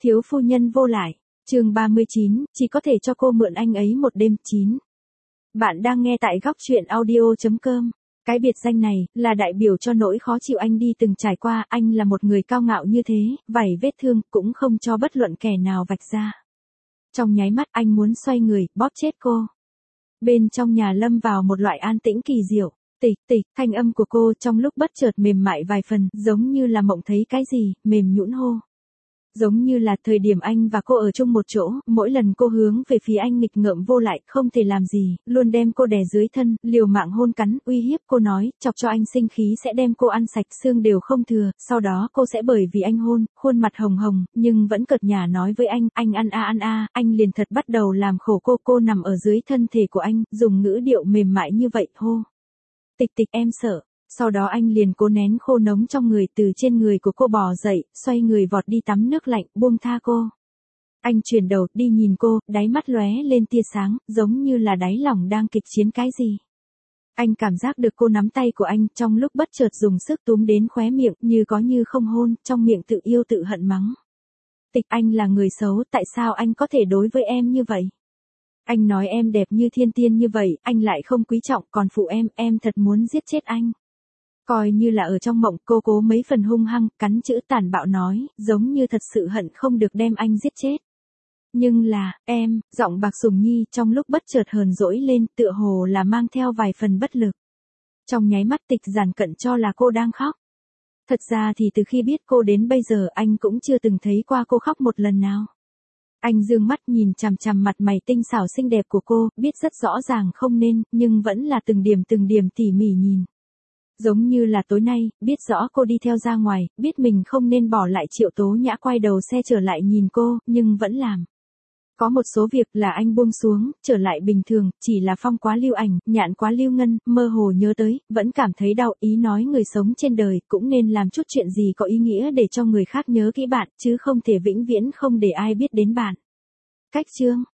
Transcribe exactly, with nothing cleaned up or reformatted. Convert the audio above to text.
Thiếu phu nhân vô lại. Chương ba mươi chín, chỉ có thể cho cô mượn anh ấy một đêm. chín. Bạn đang nghe tại góc truyện audio chấm com. Cái biệt danh này là đại biểu cho nỗi khó chịu anh đi từng trải qua, anh là một người cao ngạo như thế, vảy vết thương cũng không cho bất luận kẻ nào vạch ra. Trong nháy mắt anh muốn xoay người, bóp chết cô. Bên trong nhà lâm vào một loại an tĩnh kỳ diệu. Tịch tịch, thanh âm của cô trong lúc bất chợt mềm mại vài phần, giống như là mộng thấy cái gì, mềm nhũn hô. Giống như là thời điểm anh và cô ở chung một chỗ, mỗi lần cô hướng về phía anh nghịch ngợm vô lại, không thể làm gì, luôn đem cô đè dưới thân, liều mạng hôn cắn, uy hiếp cô nói, chọc cho anh sinh khí sẽ đem cô ăn sạch xương đều không thừa, sau đó cô sẽ bởi vì anh hôn, khuôn mặt hồng hồng, nhưng vẫn cợt nhả nói với anh, anh ăn a ăn a, anh liền thật bắt đầu làm khổ cô, cô nằm ở dưới thân thể của anh, dùng ngữ điệu mềm mại như vậy, hô. Tịch tịch em sợ. Sau đó anh liền cố nén khô nóng trong người từ trên người của cô bò dậy, xoay người vọt đi tắm nước lạnh, buông tha cô. Anh chuyển đầu đi nhìn cô, đáy mắt lóe lên tia sáng, giống như là đáy lòng đang kịch chiến cái gì. Anh cảm giác được cô nắm tay của anh trong lúc bất chợt dùng sức túm đến khóe miệng, như có như không hôn, trong miệng tự yêu tự hận mắng. Tịch, anh là người xấu, tại sao anh có thể đối với em như vậy? Anh nói em đẹp như thiên tiên như vậy, anh lại không quý trọng, còn phụ em, em thật muốn giết chết anh. Coi như là ở trong mộng, cô cố mấy phần hung hăng, cắn chữ tàn bạo nói, giống như thật sự hận không được đem anh giết chết. Nhưng là, em, giọng Bạc Sùng Nhi trong lúc bất chợt hờn dỗi lên, tựa hồ là mang theo vài phần bất lực. Trong nháy mắt Tịch giản cận cho là cô đang khóc. Thật ra thì từ khi biết cô đến bây giờ anh cũng chưa từng thấy qua cô khóc một lần nào. Anh dương mắt nhìn chằm chằm mặt mày tinh xảo xinh đẹp của cô, biết rất rõ ràng không nên, nhưng vẫn là từng điểm từng điểm tỉ mỉ nhìn. Giống như là tối nay, biết rõ cô đi theo ra ngoài, biết mình không nên bỏ lại Triệu Tố Nhã quay đầu xe trở lại nhìn cô, nhưng vẫn làm. Có một số việc là anh buông xuống, trở lại bình thường, chỉ là Phong quá lưu ảnh, Nhạn quá lưu ngân, mơ hồ nhớ tới, vẫn cảm thấy đau, ý nói người sống trên đời cũng nên làm chút chuyện gì có ý nghĩa để cho người khác nhớ kỹ bạn, chứ không thể vĩnh viễn không để ai biết đến bạn. Cách chương.